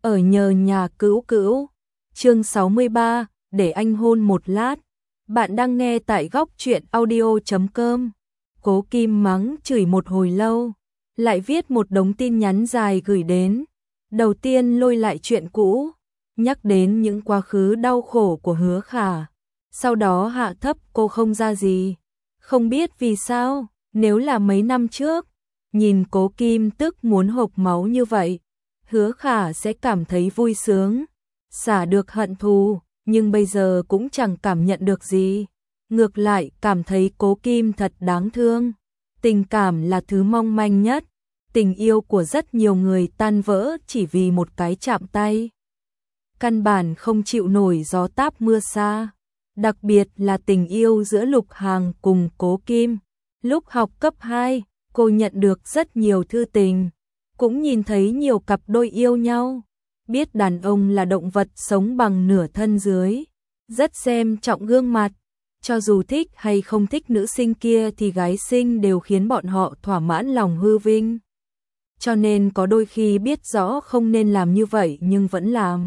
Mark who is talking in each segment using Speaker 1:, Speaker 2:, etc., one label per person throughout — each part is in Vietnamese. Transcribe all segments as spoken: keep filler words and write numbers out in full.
Speaker 1: ở nhờ nhà cữu cữu. Chương sáu mươi ba, để anh hôn một lát. Bạn đang nghe tại góc truyện audio chấm com. Cố Kim mắng chửi một hồi lâu, lại viết một đống tin nhắn dài gửi đến. Đầu tiên lôi lại chuyện cũ, nhắc đến những quá khứ đau khổ của Hứa Khả. Sau đó hạ thấp cô không ra gì. Không biết vì sao, nếu là mấy năm trước, nhìn Cố Kim tức muốn hộc máu như vậy, Hứa Khả sẽ cảm thấy vui sướng, xả được hận thù, nhưng bây giờ cũng chẳng cảm nhận được gì. Ngược lại cảm thấy Cố Kim thật đáng thương. Tình cảm là thứ mong manh nhất, tình yêu của rất nhiều người tan vỡ chỉ vì một cái chạm tay. Căn bản không chịu nổi gió táp mưa xa, đặc biệt là tình yêu giữa Lục Hàng cùng Cố Kim. Lúc học cấp hai, cô nhận được rất nhiều thư tình, cũng nhìn thấy nhiều cặp đôi yêu nhau. Biết đàn ông là động vật sống bằng nửa thân dưới, rất xem trọng gương mặt. Cho dù thích hay không thích nữ sinh kia thì gái xinh đều khiến bọn họ thỏa mãn lòng hư vinh. Cho nên có đôi khi biết rõ không nên làm như vậy nhưng vẫn làm.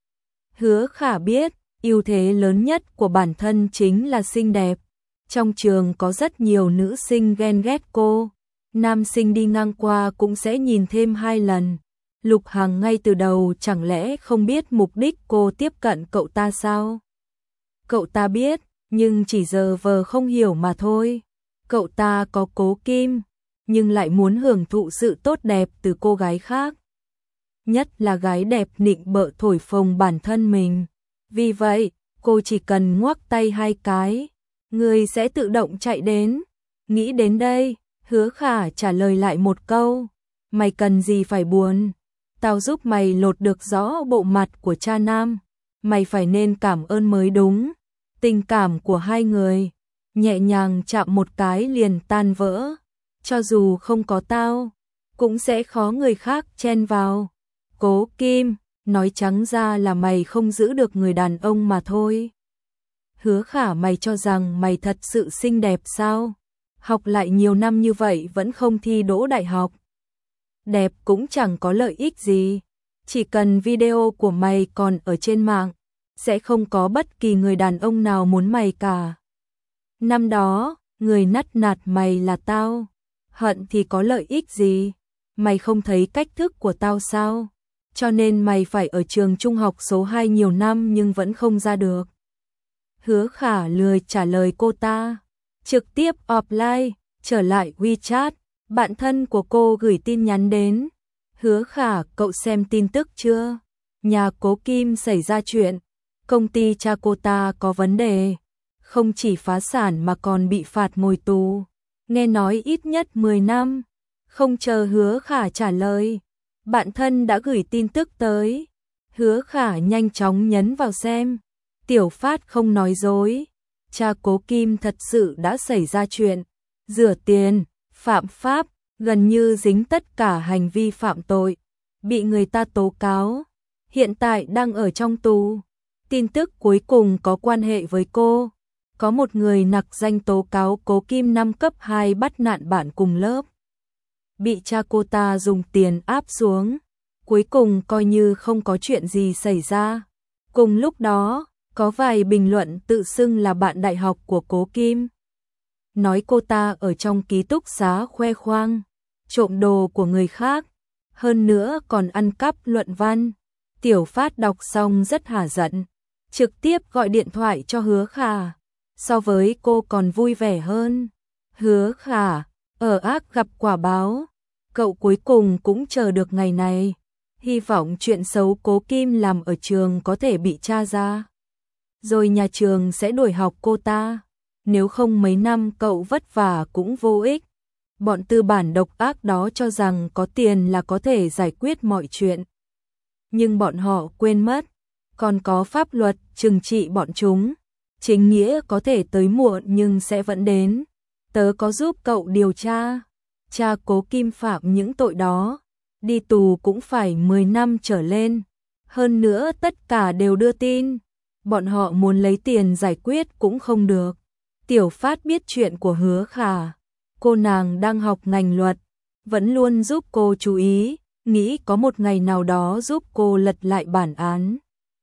Speaker 1: Hứa Khả biết, ưu thế lớn nhất của bản thân chính là xinh đẹp. Trong trường có rất nhiều nữ sinh ghen ghét cô, nam sinh đi ngang qua cũng sẽ nhìn thêm hai lần. Lục Hằng ngay từ đầu chẳng lẽ không biết mục đích cô tiếp cận cậu ta sao? Cậu ta biết, nhưng chỉ giờ vờ không hiểu mà thôi. Cậu ta có Cố Kim, nhưng lại muốn hưởng thụ sự tốt đẹp từ cô gái khác. Nhất là gái đẹp nịnh bợ thổi phồng bản thân mình. Vì vậy, cô chỉ cần ngoắc tay hai cái, người sẽ tự động chạy đến. Nghĩ đến đây, Hứa Khả trả lời lại một câu. Mày cần gì phải buồn? Tao giúp mày lột được rõ bộ mặt của cha nam. Mày phải nên cảm ơn mới đúng. Tình cảm của hai người, nhẹ nhàng chạm một cái liền tan vỡ. Cho dù không có tao, cũng sẽ khó người khác chen vào. Cố Kim, nói trắng ra là mày không giữ được người đàn ông mà thôi. Hứa Khả, mày cho rằng mày thật sự xinh đẹp sao? Học lại nhiều năm như vậy vẫn không thi đỗ đại học. Đẹp cũng chẳng có lợi ích gì. Chỉ cần video của mày còn ở trên mạng, sẽ không có bất kỳ người đàn ông nào muốn mày cả. Năm đó, người nắt nạt mày là tao. Hận thì có lợi ích gì? Mày không thấy cách thức của tao sao? Cho nên mày phải ở trường trung học số hai nhiều năm nhưng vẫn không ra được. Hứa Khả lười trả lời cô ta, trực tiếp offline, trở lại WeChat. Bạn thân của cô gửi tin nhắn đến. Hứa Khả, cậu xem tin tức chưa? Nhà Cố Kim xảy ra chuyện. Công ty cha cô ta có vấn đề. Không chỉ phá sản mà còn bị phạt ngồi tù. Nghe nói ít nhất mười năm. Không chờ Hứa Khả trả lời, bạn thân đã gửi tin tức tới. Hứa Khả nhanh chóng nhấn vào xem. Tiểu Phát không nói dối. Cha Cố Kim thật sự đã xảy ra chuyện. Rửa tiền, phạm pháp, gần như dính tất cả hành vi phạm tội. Bị người ta tố cáo. Hiện tại đang ở trong tù. Tin tức cuối cùng có quan hệ với cô. Có một người nặc danh tố cáo Cố Kim năm cấp hai bắt nạn bạn cùng lớp. Bị cha cô ta dùng tiền áp xuống. Cuối cùng coi như không có chuyện gì xảy ra. Cùng lúc đó, có vài bình luận tự xưng là bạn đại học của Cố Kim. Nói cô ta ở trong ký túc xá khoe khoang, trộm đồ của người khác. Hơn nữa còn ăn cắp luận văn. Tiểu Phát đọc xong rất hả giận. Trực tiếp gọi điện thoại cho Hứa Khả. So với cô còn vui vẻ hơn. Hứa Khả, ở ác gặp quả báo. Cậu cuối cùng cũng chờ được ngày này. Hy vọng chuyện xấu Cố Kim làm ở trường có thể bị tra ra. Rồi nhà trường sẽ đuổi học cô ta. Nếu không mấy năm cậu vất vả cũng vô ích. Bọn tư bản độc ác đó cho rằng có tiền là có thể giải quyết mọi chuyện. Nhưng bọn họ quên mất, còn có pháp luật trừng trị bọn chúng. Chính nghĩa có thể tới muộn nhưng sẽ vẫn đến. Tớ có giúp cậu điều tra. Cha Cố Kim phạm những tội đó, đi tù cũng phải mười năm trở lên. Hơn nữa tất cả đều đưa tin. Bọn họ muốn lấy tiền giải quyết cũng không được. Tiểu Phát biết chuyện của Hứa Khả. Cô nàng đang học ngành luật, vẫn luôn giúp cô chú ý. nghĩ có một ngày nào đó giúp cô lật lại bản án.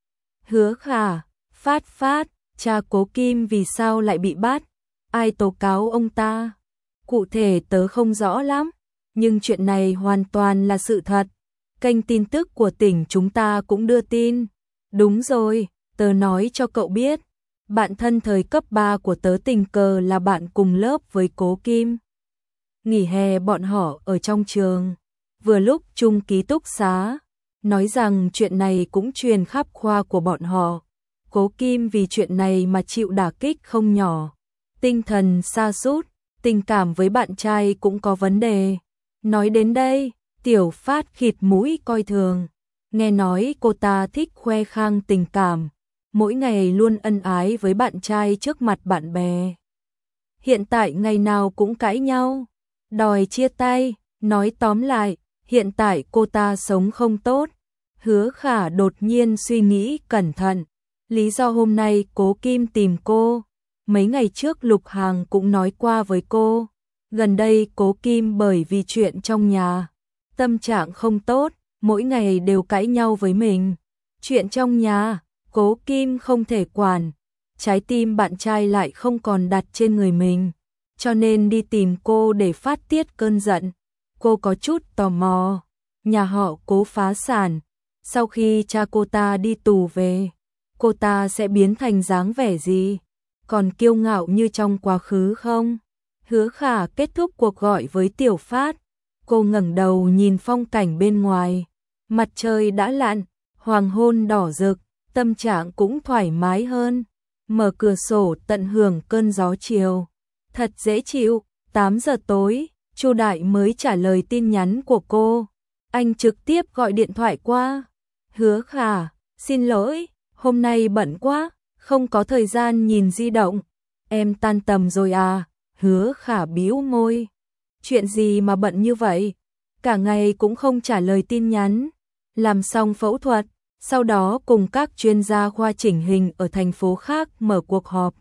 Speaker 1: Hứa Khả, Phát Phát, cha Cố Kim vì sao lại bị bắt? Ai tố cáo ông ta? Cụ thể tớ không rõ lắm, nhưng chuyện này hoàn toàn là sự thật. Kênh tin tức của tỉnh chúng ta cũng đưa tin. Đúng rồi, tớ nói cho cậu biết. Bạn thân thời cấp ba của tớ tình cờ là bạn cùng lớp với Cố Kim. Nghỉ hè bọn họ ở trong trường, vừa lúc chung ký túc xá, nói rằng chuyện này cũng truyền khắp khoa của bọn họ. Cố Kim vì chuyện này mà chịu đả kích không nhỏ, tinh thần sa sút, tình cảm với bạn trai cũng có vấn đề. Nói đến đây, Tiểu Phát khịt mũi coi thường, nghe nói cô ta thích khoe khang tình cảm, mỗi ngày luôn ân ái với bạn trai trước mặt bạn bè. Hiện tại ngày nào cũng cãi nhau, đòi chia tay, nói tóm lại, hiện tại cô ta sống không tốt. Hứa Khả đột nhiên suy nghĩ cẩn thận, lý do hôm nay Cố Kim tìm cô, mấy ngày trước Lục Hàng cũng nói qua với cô, gần đây Cố Kim bởi vì chuyện trong nhà, tâm trạng không tốt, mỗi ngày đều cãi nhau với mình. Chuyện trong nhà, Cố Kim không thể quản, trái tim bạn trai lại không còn đặt trên người mình, cho nên đi tìm cô để phát tiết cơn giận. Cô có chút tò mò, nhà họ Cố phá sản, sau khi cha cô ta đi tù về, cô ta sẽ biến thành dáng vẻ gì? Còn kiêu ngạo như trong quá khứ không? Hứa Khả kết thúc cuộc gọi với Tiểu Phát, cô ngẩng đầu nhìn phong cảnh bên ngoài, mặt trời đã lặn, hoàng hôn đỏ rực, tâm trạng cũng thoải mái hơn, mở cửa sổ tận hưởng cơn gió chiều, thật dễ chịu. Tám giờ tối, Chu Đại mới trả lời tin nhắn của cô, anh trực tiếp gọi điện thoại qua. Hứa Khả, xin lỗi, hôm nay bận quá, không có thời gian nhìn di động. Em tan tầm rồi à? Hứa Khả bĩu môi. Chuyện gì mà bận như vậy? Cả ngày cũng không trả lời tin nhắn. Làm xong phẫu thuật, sau đó cùng các chuyên gia khoa chỉnh hình ở thành phố khác mở cuộc họp.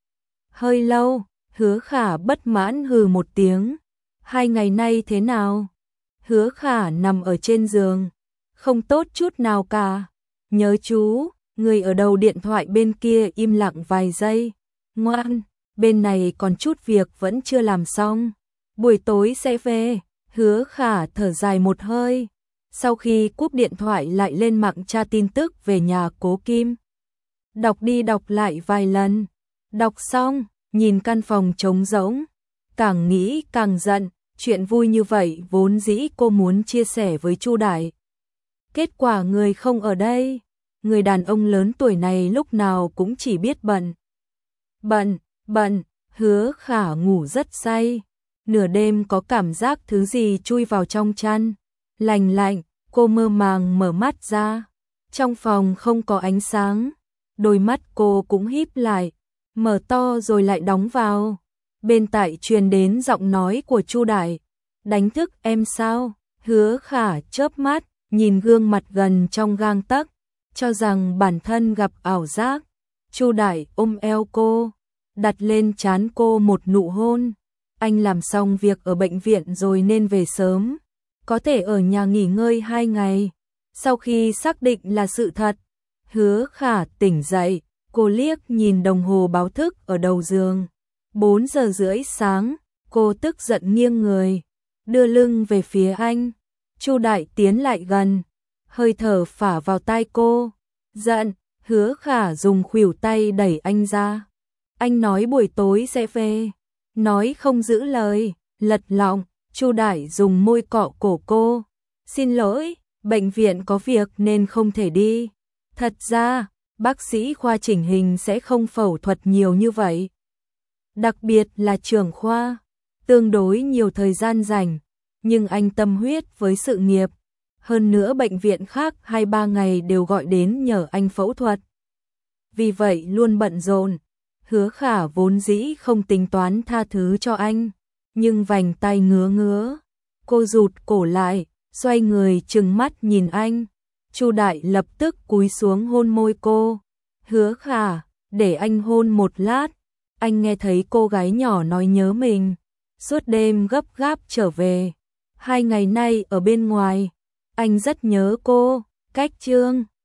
Speaker 1: Hơi lâu, Hứa Khả bất mãn hừ một tiếng. Hai ngày nay thế nào? Hứa Khả nằm ở trên giường, không tốt chút nào cả. Nhớ chú, người ở đầu điện thoại bên kia im lặng vài giây. Ngoan, bên này còn chút việc vẫn chưa làm xong. Buổi tối sẽ về. Hứa Khả thở dài một hơi. Sau khi cúp điện thoại lại lên mạng tra tin tức về nhà Cố Kim. Đọc đi đọc lại vài lần. Đọc xong, nhìn căn phòng trống rỗng. Càng nghĩ càng giận. Chuyện vui như vậy vốn dĩ cô muốn chia sẻ với Chu Đại. Kết quả người không ở đây. Người đàn ông lớn tuổi này lúc nào cũng chỉ biết bận. Bận, bận, Hứa Khả ngủ rất say. Nửa đêm có cảm giác thứ gì chui vào trong chăn. Lành lạnh, cô mơ màng mở mắt ra. Trong phòng không có ánh sáng. Đôi mắt cô cũng híp lại, mở to rồi lại đóng vào. Bên tai truyền đến giọng nói của Chu Đại. Đánh thức em sao? Hứa Khả chớp mắt, nhìn gương mặt gần trong gang tấc, cho rằng bản thân gặp ảo giác. Chu Đại ôm eo cô, đặt lên trán cô một nụ hôn. Anh làm xong việc ở bệnh viện rồi nên về sớm, có thể ở nhà nghỉ ngơi hai ngày. Sau khi xác định là sự thật, Hứa Khả tỉnh dậy, cô liếc nhìn đồng hồ báo thức ở đầu giường. bốn giờ rưỡi sáng, cô tức giận nghiêng người, đưa lưng về phía anh. Chu Đại tiến lại gần, hơi thở phả vào tai cô. Giận, Hứa Khả dùng khuỷu tay đẩy anh ra. Anh nói buổi tối sẽ về, nói không giữ lời, lật lọng. Chu Đại dùng môi cọ cổ cô. Xin lỗi, bệnh viện có việc nên không thể đi. Thật ra, bác sĩ khoa chỉnh hình sẽ không phẫu thuật nhiều như vậy. Đặc biệt là trưởng khoa, tương đối nhiều thời gian rảnh, nhưng anh tâm huyết với sự nghiệp. Hơn nữa bệnh viện khác hai ba ngày đều gọi đến nhờ anh phẫu thuật. Vì vậy luôn bận rộn. Hứa Khả vốn dĩ không tính toán tha thứ cho anh, nhưng vành tay ngứa ngứa. Cô rụt cổ lại, xoay người trừng mắt nhìn anh. Chu Đại lập tức cúi xuống hôn môi cô. Hứa Khả, để anh hôn một lát. Anh nghe thấy cô gái nhỏ nói nhớ mình, suốt đêm gấp gáp trở về. Hai ngày nay ở bên ngoài, Anh rất nhớ cô. Cách chương